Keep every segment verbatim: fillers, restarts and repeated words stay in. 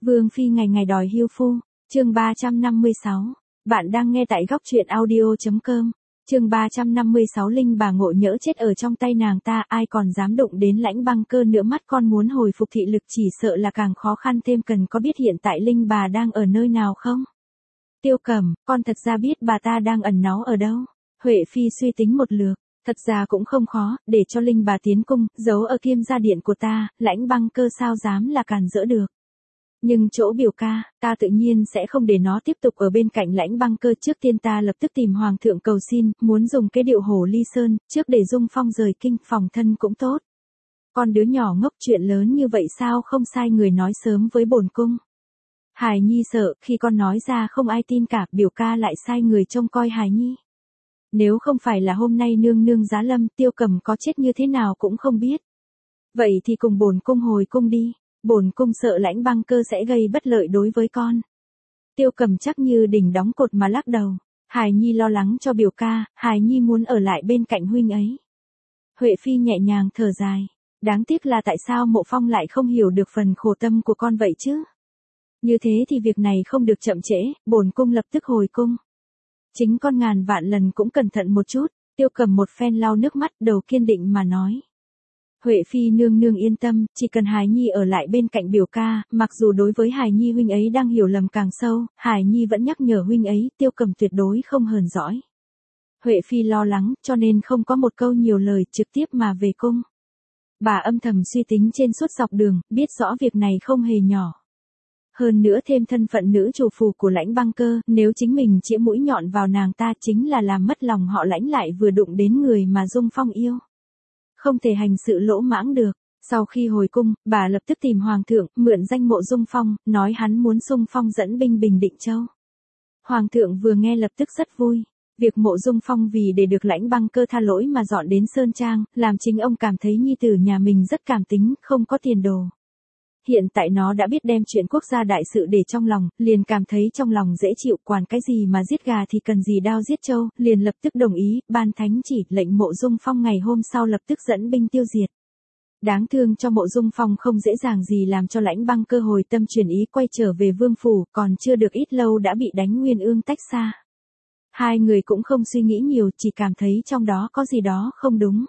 Vương phi ngày ngày đòi hưu phu, chương ba trăm năm mươi sáu. Bạn đang nghe tại góc truyện audio.com. Chương ba trăm năm mươi sáu. Linh bà ngộ nhỡ chết ở trong tay nàng ta, ai còn dám đụng đến Lãnh Băng Cơ nữa. Mắt con muốn hồi phục thị lực chỉ sợ là càng khó khăn thêm. Cần có biết hiện tại Linh bà đang ở nơi nào không? Tiêu Cẩm, con thật ra biết bà ta đang ẩn náu ở đâu. Huệ phi suy tính một lượt. Thật ra cũng không khó, để cho Linh bà tiến cung, giấu ở Kim gia điện của ta, Lãnh Băng Cơ sao dám là càn rỡ được. Nhưng chỗ biểu ca, ta tự nhiên sẽ không để nó tiếp tục ở bên cạnh Lãnh Băng Cơ. Trước tiên ta lập tức tìm hoàng thượng cầu xin, muốn dùng cái điệu hổ ly sơn, trước để Dung Phong rời kinh, phòng thân cũng tốt. Con đứa nhỏ ngốc, chuyện lớn như vậy sao không sai người nói sớm với bổn cung. Hài Nhi sợ, khi con nói ra không ai tin cả, biểu ca lại sai người trông coi Hài Nhi. Nếu không phải là hôm nay nương nương giá lâm, Tiêu Cẩm có chết như thế nào cũng không biết. Vậy thì cùng bổn cung hồi cung đi. Bổn cung sợ Lãnh Băng Cơ sẽ gây bất lợi đối với con. Tiêu Cẩm chắc như đỉnh đóng cột mà lắc đầu. Hài Nhi lo lắng cho biểu ca, Hài Nhi muốn ở lại bên cạnh huynh ấy. Huệ phi nhẹ nhàng thở dài. Đáng tiếc là tại sao Mộ Phong lại không hiểu được phần khổ tâm của con vậy chứ? Như thế thì việc này không được chậm trễ, bổn cung lập tức hồi cung. Chính con ngàn vạn lần cũng cẩn thận một chút. Tiêu Cẩm một phen lau nước mắt, đầu kiên định mà nói. Huệ phi nương nương yên tâm, chỉ cần Hài Nhi ở lại bên cạnh biểu ca, mặc dù đối với Hài Nhi huynh ấy đang hiểu lầm càng sâu, Hài Nhi vẫn nhắc nhở huynh ấy, Tiêu Cẩm tuyệt đối không hờn dỗi. Huệ phi lo lắng, cho nên không có một câu nhiều lời, trực tiếp mà về cung. Bà âm thầm suy tính trên suốt dọc đường, biết rõ việc này không hề nhỏ. Hơn nữa thêm thân phận nữ chủ phù của Lãnh Băng Cơ, nếu chính mình chĩa mũi nhọn vào nàng ta chính là làm mất lòng họ Lãnh, lại vừa đụng đến người mà Dung Phong yêu. Không thể hành sự lỗ mãng được. Sau khi hồi cung, bà lập tức tìm hoàng thượng, mượn danh Mộ Dung Phong, nói hắn muốn xung phong dẫn binh Bình Định Châu. Hoàng thượng vừa nghe lập tức rất vui. Việc Mộ Dung Phong vì để được Lãnh Băng Cơ tha lỗi mà dọn đến Sơn Trang, làm chính ông cảm thấy nhi tử nhà mình rất cảm tính, không có tiền đồ. Hiện tại nó đã biết đem chuyện quốc gia đại sự để trong lòng, liền cảm thấy trong lòng dễ chịu, quản cái gì mà giết gà thì cần gì đao giết trâu, liền lập tức đồng ý, ban thánh chỉ, lệnh Mộ Dung Phong ngày hôm sau lập tức dẫn binh tiêu diệt. Đáng thương cho Mộ Dung Phong không dễ dàng gì làm cho Lãnh Băng Cơ hồi tâm chuyển ý quay trở về vương phủ, còn chưa được ít lâu đã bị đánh nguyên ương tách xa. Hai người cũng không suy nghĩ nhiều, chỉ cảm thấy trong đó có gì đó không đúng.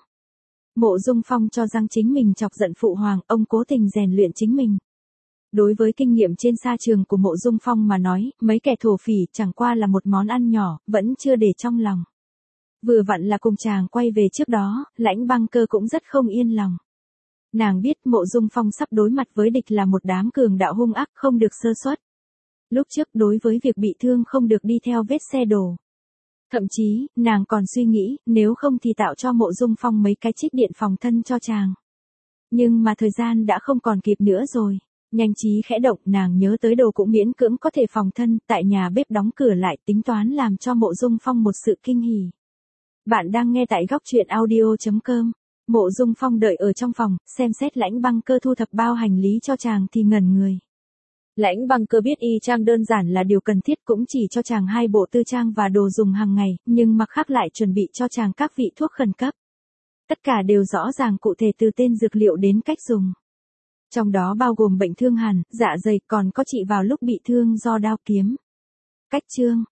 Mộ Dung Phong cho rằng chính mình chọc giận phụ hoàng, ông cố tình rèn luyện chính mình. Đối với kinh nghiệm trên sa trường của Mộ Dung Phong mà nói, mấy kẻ thổ phỉ chẳng qua là một món ăn nhỏ, vẫn chưa để trong lòng. Vừa vặn là cùng chàng quay về trước đó, Lãnh Băng Cơ cũng rất không yên lòng. Nàng biết Mộ Dung Phong sắp đối mặt với địch là một đám cường đạo hung ác, không được sơ suất. Lúc trước đối với việc bị thương không được đi theo vết xe đổ. Thậm chí, nàng còn suy nghĩ, nếu không thì tạo cho Mộ Dung Phong mấy cái trích điện phòng thân cho chàng. Nhưng mà thời gian đã không còn kịp nữa rồi. Nhanh trí khẽ động, nàng nhớ tới đồ cũng miễn cưỡng có thể phòng thân, tại nhà bếp đóng cửa lại, tính toán làm cho Mộ Dung Phong một sự kinh hỉ. Bạn đang nghe tại góc truyện audio.com. Mộ Dung Phong đợi ở trong phòng, xem xét Lãnh Băng Cơ thu thập bao hành lý cho chàng thì ngẩn người. Lãnh Băng Cơ biết y trang đơn giản là điều cần thiết, cũng chỉ cho chàng hai bộ tư trang và đồ dùng hàng ngày, nhưng mặt khác lại chuẩn bị cho chàng các vị thuốc khẩn cấp. Tất cả đều rõ ràng cụ thể từ tên dược liệu đến cách dùng. Trong đó bao gồm bệnh thương hàn, dạ dày, còn có trị vào lúc bị thương do đao kiếm. Cách chương,